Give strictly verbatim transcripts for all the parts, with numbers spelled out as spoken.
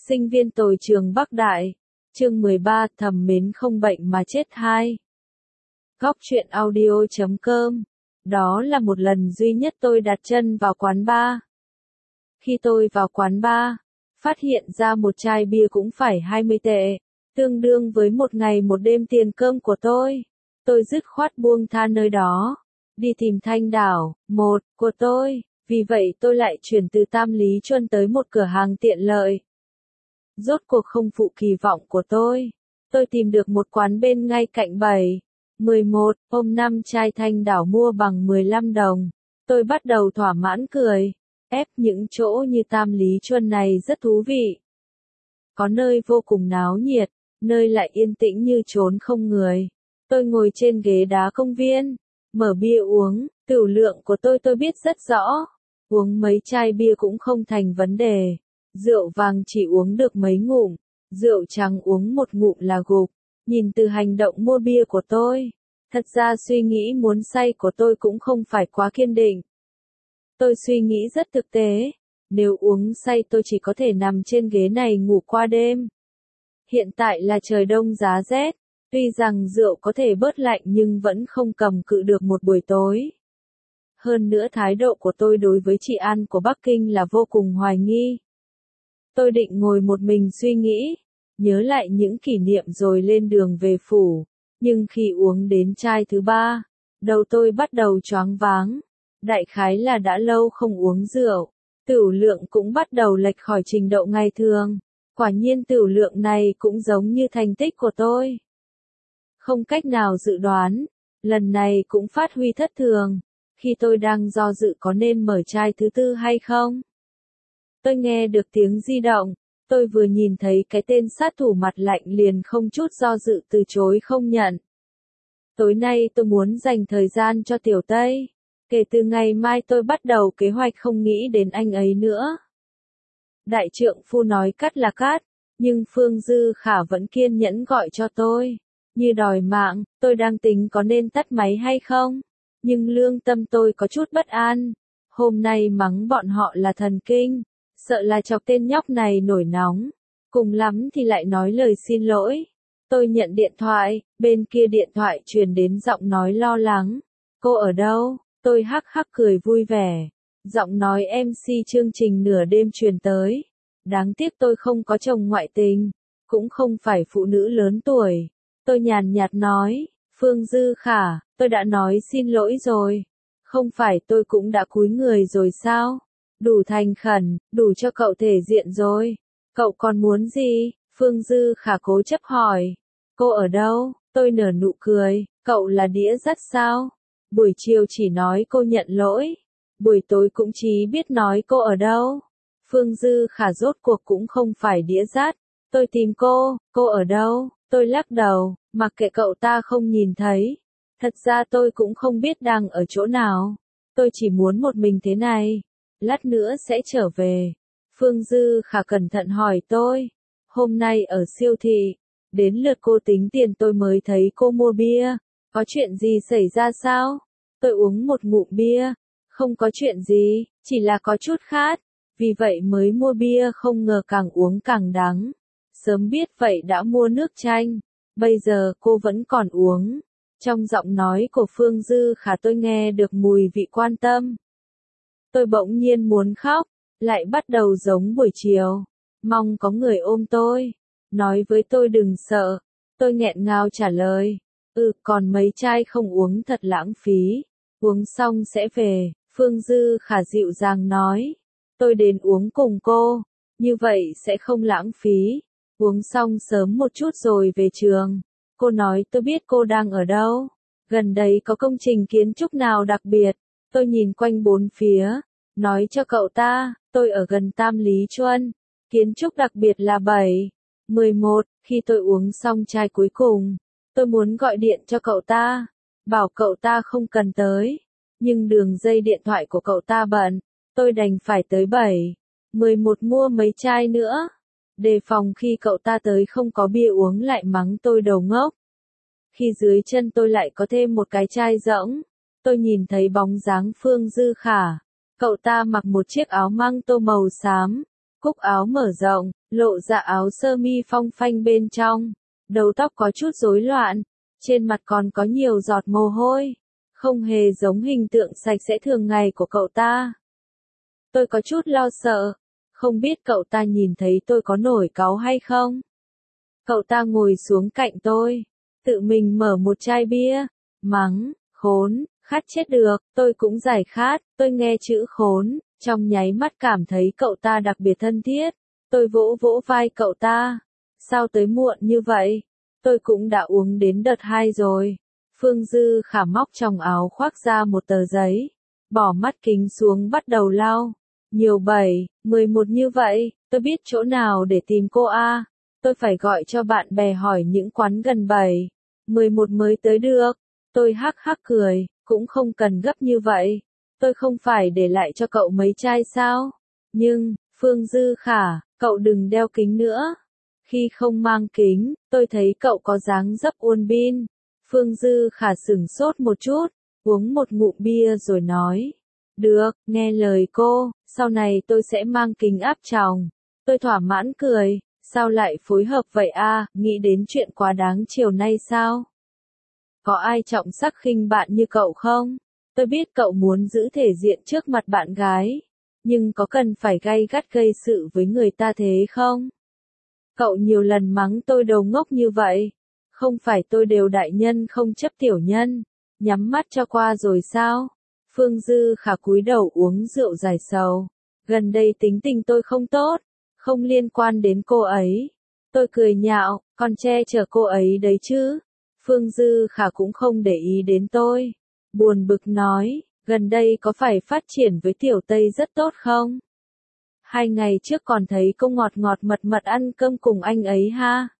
Sinh viên tồi trường Bắc Đại. Chương mười ba, thầm mến không bệnh mà chết hai. Góc truyện audio chấm com. Đó là một lần duy nhất tôi đặt chân vào quán bar. Khi tôi vào quán bar, phát hiện ra một chai bia cũng phải hai mươi tệ, tương đương với một ngày một đêm tiền cơm của tôi. Tôi dứt khoát buông tha nơi đó, đi tìm Thanh Đảo, một, của tôi. Vì vậy tôi lại chuyển từ Tam Lý Chuân tới một cửa hàng tiện lợi. Rốt cuộc không phụ kỳ vọng của tôi. Tôi tìm được một quán bên ngay cạnh bảy, mười một, ôm năm chai Thanh Đảo mua bằng mười lăm đồng. Tôi bắt đầu thỏa mãn cười. Ép những chỗ như Tam Lý Chuân này rất thú vị. Có nơi vô cùng náo nhiệt, nơi lại yên tĩnh như chốn không người. Tôi ngồi trên ghế đá công viên, mở bia uống, tửu lượng của tôi tôi biết rất rõ. Uống mấy chai bia cũng không thành vấn đề. Rượu vàng chỉ uống được mấy ngụm, rượu trắng uống một ngụm là gục. Nhìn từ hành động mua bia của tôi, thật ra suy nghĩ muốn say của tôi cũng không phải quá kiên định. Tôi suy nghĩ rất thực tế, nếu uống say tôi chỉ có thể nằm trên ghế này ngủ qua đêm. Hiện tại là trời đông giá rét, tuy rằng rượu có thể bớt lạnh nhưng vẫn không cầm cự được một buổi tối. Hơn nữa thái độ của tôi đối với chị An của Bắc Kinh là vô cùng hoài nghi. Tôi định ngồi một mình suy nghĩ, nhớ lại những kỷ niệm rồi lên đường về phủ, nhưng khi uống đến chai thứ ba, đầu tôi bắt đầu choáng váng. Đại khái là đã lâu không uống rượu, tửu lượng cũng bắt đầu lệch khỏi trình độ ngày thường. Quả nhiên tửu lượng này cũng giống như thành tích của tôi. Không cách nào dự đoán, lần này cũng phát huy thất thường. Khi tôi đang do dự có nên mở chai thứ tư hay không, tôi nghe được tiếng di động. Tôi vừa nhìn thấy cái tên sát thủ mặt lạnh liền không chút do dự từ chối không nhận. Tối nay tôi muốn dành thời gian cho Tiểu Tây. Kể từ ngày mai tôi bắt đầu kế hoạch không nghĩ đến anh ấy nữa. Đại trượng phu nói cắt là cắt, nhưng Phương Dư Khả vẫn kiên nhẫn gọi cho tôi. Như đòi mạng, tôi đang tính có nên tắt máy hay không. Nhưng lương tâm tôi có chút bất an. Hôm nay mắng bọn họ là thần kinh, sợ là chọc tên nhóc này nổi nóng. Cùng lắm thì lại nói lời xin lỗi. Tôi nhận điện thoại, bên kia điện thoại truyền đến giọng nói lo lắng. Cô ở đâu? Tôi hắc hắc cười vui vẻ. Giọng nói em xê chương trình nửa đêm truyền tới. Đáng tiếc tôi không có chồng ngoại tình, cũng không phải phụ nữ lớn tuổi. Tôi nhàn nhạt nói, Phương Dư Khả, tôi đã nói xin lỗi rồi. Không phải tôi cũng đã cúi người rồi sao? Đủ thành khẩn, đủ cho cậu thể diện rồi. Cậu còn muốn gì? Phương Dư Khả cố chấp hỏi. Cô ở đâu? Tôi nở nụ cười. Cậu là đĩa dắt sao? Buổi chiều chỉ nói cô nhận lỗi, buổi tối cũng chỉ biết nói cô ở đâu. Phương Dư Khả rốt cuộc cũng không phải đĩa dắt. Tôi tìm cô, cô ở đâu? Tôi lắc đầu, mặc kệ cậu ta không nhìn thấy. Thật ra tôi cũng không biết đang ở chỗ nào. Tôi chỉ muốn một mình thế này. Lát nữa sẽ trở về. Phương Dư Khả cẩn thận hỏi tôi. Hôm nay ở siêu thị, đến lượt cô tính tiền tôi mới thấy cô mua bia. Có chuyện gì xảy ra sao? Tôi uống một ngụm bia. Không có chuyện gì, chỉ là có chút khát. Vì vậy mới mua bia, không ngờ càng uống càng đắng. Sớm biết vậy đã mua nước chanh. Bây giờ cô vẫn còn uống. Trong giọng nói của Phương Dư Khả tôi nghe được mùi vị quan tâm. Tôi bỗng nhiên muốn khóc. Lại bắt đầu giống buổi chiều. Mong có người ôm tôi. Nói với tôi đừng sợ. Tôi nghẹn ngào trả lời. Ừ, còn mấy chai không uống thật lãng phí. Uống xong sẽ về. Phương Dư Khả dịu dàng nói. Tôi đến uống cùng cô. Như vậy sẽ không lãng phí. Uống xong sớm một chút rồi về trường. Cô nói tôi biết cô đang ở đâu. Gần đây có công trình kiến trúc nào đặc biệt. Tôi nhìn quanh bốn phía. Nói cho cậu ta, tôi ở gần Tam Lý Chuân. Kiến trúc đặc biệt là bảy, mười một. Khi tôi uống xong chai cuối cùng, tôi muốn gọi điện cho cậu ta. Bảo cậu ta không cần tới. Nhưng đường dây điện thoại của cậu ta bận. Tôi đành phải tới bảy, mười một mua mấy chai nữa. Đề phòng khi cậu ta tới không có bia uống lại mắng tôi đầu ngốc. Khi dưới chân tôi lại có thêm một cái chai rỗng. Tôi nhìn thấy bóng dáng Phương Dư Khả. Cậu ta mặc một chiếc áo măng tô màu xám. Cúc áo mở rộng, lộ ra áo sơ mi phong phanh bên trong. Đầu tóc có chút rối loạn, trên mặt còn có nhiều giọt mồ hôi. Không hề giống hình tượng sạch sẽ thường ngày của cậu ta. Tôi có chút lo sợ, không biết cậu ta nhìn thấy tôi có nổi cáu hay không. Cậu ta ngồi xuống cạnh tôi, tự mình mở một chai bia, mắng, khốn, khát chết được, tôi cũng giải khát, tôi nghe chữ khốn, trong nháy mắt cảm thấy cậu ta đặc biệt thân thiết. Tôi vỗ vỗ vai cậu ta, sao tới muộn như vậy, tôi cũng đã uống đến đợt hai rồi. Phương Dư Khả móc trong áo khoác ra một tờ giấy, bỏ mắt kính xuống bắt đầu lau. Nhiều bảy, mười một như vậy, tôi biết chỗ nào để tìm cô a. Tôi phải gọi cho bạn bè hỏi những quán gần bảy, mười một mới tới được. Tôi hắc hắc cười, cũng không cần gấp như vậy. Tôi không phải để lại cho cậu mấy chai sao? Nhưng, Phương Dư Khả, cậu đừng đeo kính nữa. Khi không mang kính, tôi thấy cậu có dáng dấp uôn bin. Phương Dư Khả sửng sốt một chút, uống một ngụm bia rồi nói. Được, nghe lời cô, sau này tôi sẽ mang kính áp tròng. Tôi thỏa mãn cười, sao lại phối hợp vậy a? Nghĩ đến chuyện quá đáng chiều nay sao? Có ai trọng sắc khinh bạn như cậu không? Tôi biết cậu muốn giữ thể diện trước mặt bạn gái, nhưng có cần phải gay gắt gây sự với người ta thế không? Cậu nhiều lần mắng tôi đầu ngốc như vậy, không phải tôi đều đại nhân không chấp tiểu nhân, nhắm mắt cho qua rồi sao? Phương Dư Khả cúi đầu uống rượu giải sầu, gần đây tính tình tôi không tốt, không liên quan đến cô ấy. Tôi cười nhạo, còn che chở cô ấy đấy chứ. Phương Dư Khả cũng không để ý đến tôi, buồn bực nói, gần đây có phải phát triển với Tiểu Tây rất tốt không? Hai ngày trước còn thấy cô ngọt ngọt mật mật ăn cơm cùng anh ấy ha.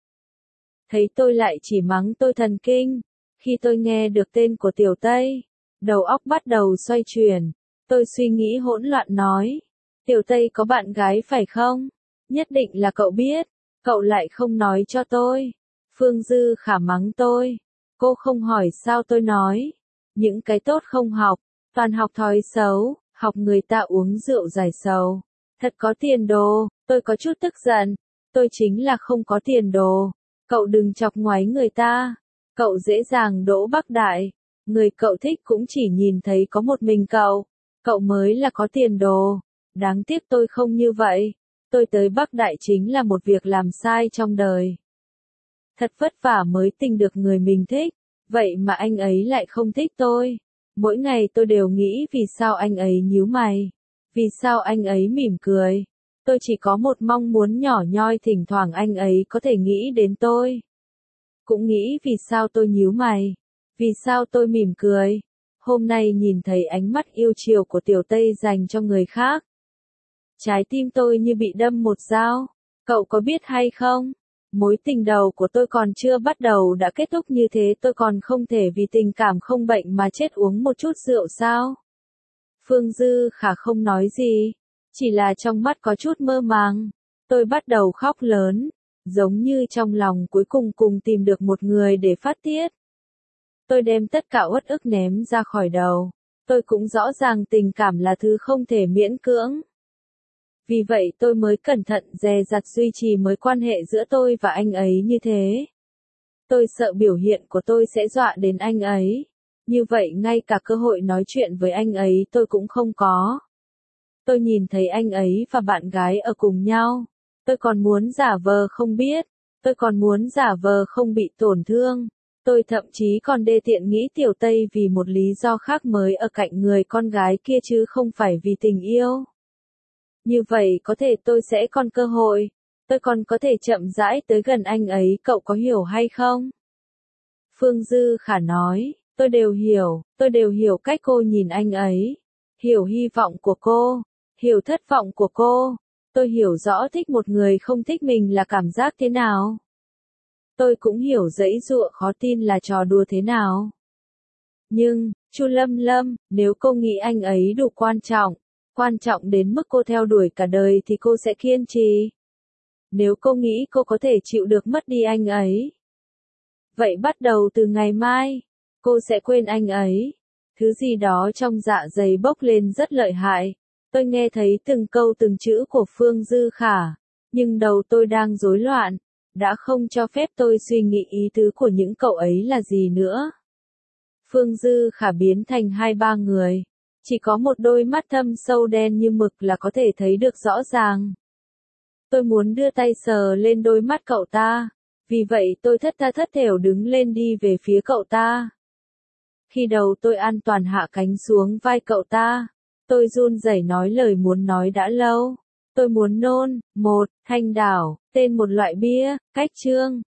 Thấy tôi lại chỉ mắng tôi thần kinh, khi tôi nghe được tên của Tiểu Tây, đầu óc bắt đầu xoay chuyển, tôi suy nghĩ hỗn loạn nói, Tiểu Tây có bạn gái phải không? Nhất định là cậu biết, cậu lại không nói cho tôi. Phương Dư Khả mắng tôi, cô không hỏi sao tôi nói, những cái tốt không học, toàn học thói xấu, học người ta uống rượu giải sầu, thật có tiền đồ. Tôi có chút tức giận, tôi chính là không có tiền đồ, cậu đừng chọc ngoáy người ta, cậu dễ dàng đỗ Bắc Đại, người cậu thích cũng chỉ nhìn thấy có một mình cậu, cậu mới là có tiền đồ, đáng tiếc tôi không như vậy, tôi tới Bắc Đại chính là một việc làm sai trong đời. Thật vất vả mới tìm được người mình thích, vậy mà anh ấy lại không thích tôi. Mỗi ngày tôi đều nghĩ vì sao anh ấy nhíu mày, vì sao anh ấy mỉm cười. Tôi chỉ có một mong muốn nhỏ nhoi thỉnh thoảng anh ấy có thể nghĩ đến tôi. Cũng nghĩ vì sao tôi nhíu mày, vì sao tôi mỉm cười. Hôm nay nhìn thấy ánh mắt yêu chiều của Tiểu Tây dành cho người khác. Trái tim tôi như bị đâm một dao, cậu có biết hay không? Mối tình đầu của tôi còn chưa bắt đầu đã kết thúc như thế, tôi còn không thể vì tình cảm không bệnh mà chết uống một chút rượu sao? Phương Dư Khả không nói gì, chỉ là trong mắt có chút mơ màng. Tôi bắt đầu khóc lớn, giống như trong lòng cuối cùng cùng tìm được một người để phát tiết. Tôi đem tất cả uất ức ném ra khỏi đầu. Tôi cũng rõ ràng tình cảm là thứ không thể miễn cưỡng. Vì vậy tôi mới cẩn thận dè dặt duy trì mối quan hệ giữa tôi và anh ấy như thế. Tôi sợ biểu hiện của tôi sẽ dọa đến anh ấy. Như vậy ngay cả cơ hội nói chuyện với anh ấy tôi cũng không có. Tôi nhìn thấy anh ấy và bạn gái ở cùng nhau. Tôi còn muốn giả vờ không biết. Tôi còn muốn giả vờ không bị tổn thương. Tôi thậm chí còn đê tiện nghĩ Tiểu Tây vì một lý do khác mới ở cạnh người con gái kia chứ không phải vì tình yêu. Như vậy có thể tôi sẽ còn cơ hội, tôi còn có thể chậm rãi tới gần anh ấy, cậu có hiểu hay không? Phương Dư Khả nói, tôi đều hiểu, tôi đều hiểu cách cô nhìn anh ấy, hiểu hy vọng của cô, hiểu thất vọng của cô, tôi hiểu rõ thích một người không thích mình là cảm giác thế nào. Tôi cũng hiểu giãy giụa khó tin là trò đùa thế nào. Nhưng, Chu Lâm Lâm, nếu cô nghĩ anh ấy đủ quan trọng, quan trọng đến mức cô theo đuổi cả đời thì cô sẽ kiên trì. Nếu cô nghĩ cô có thể chịu được mất đi anh ấy, vậy bắt đầu từ ngày mai, cô sẽ quên anh ấy. Thứ gì đó trong dạ dày bốc lên rất lợi hại. Tôi nghe thấy từng câu từng chữ của Phương Dư Khả, nhưng đầu tôi đang rối loạn, đã không cho phép tôi suy nghĩ ý tứ của những cậu ấy là gì nữa. Phương Dư Khả biến thành hai ba người, chỉ có một đôi mắt thâm sâu đen như mực là có thể thấy được rõ ràng. Tôi muốn đưa tay sờ lên đôi mắt cậu ta, vì vậy tôi thất tha thất thểu đứng lên đi về phía cậu ta. Khi đầu tôi an toàn hạ cánh xuống vai cậu ta, tôi run rẩy nói lời muốn nói đã lâu. Tôi muốn nôn. Một, Thanh Đảo, tên một loại bia, cách chương.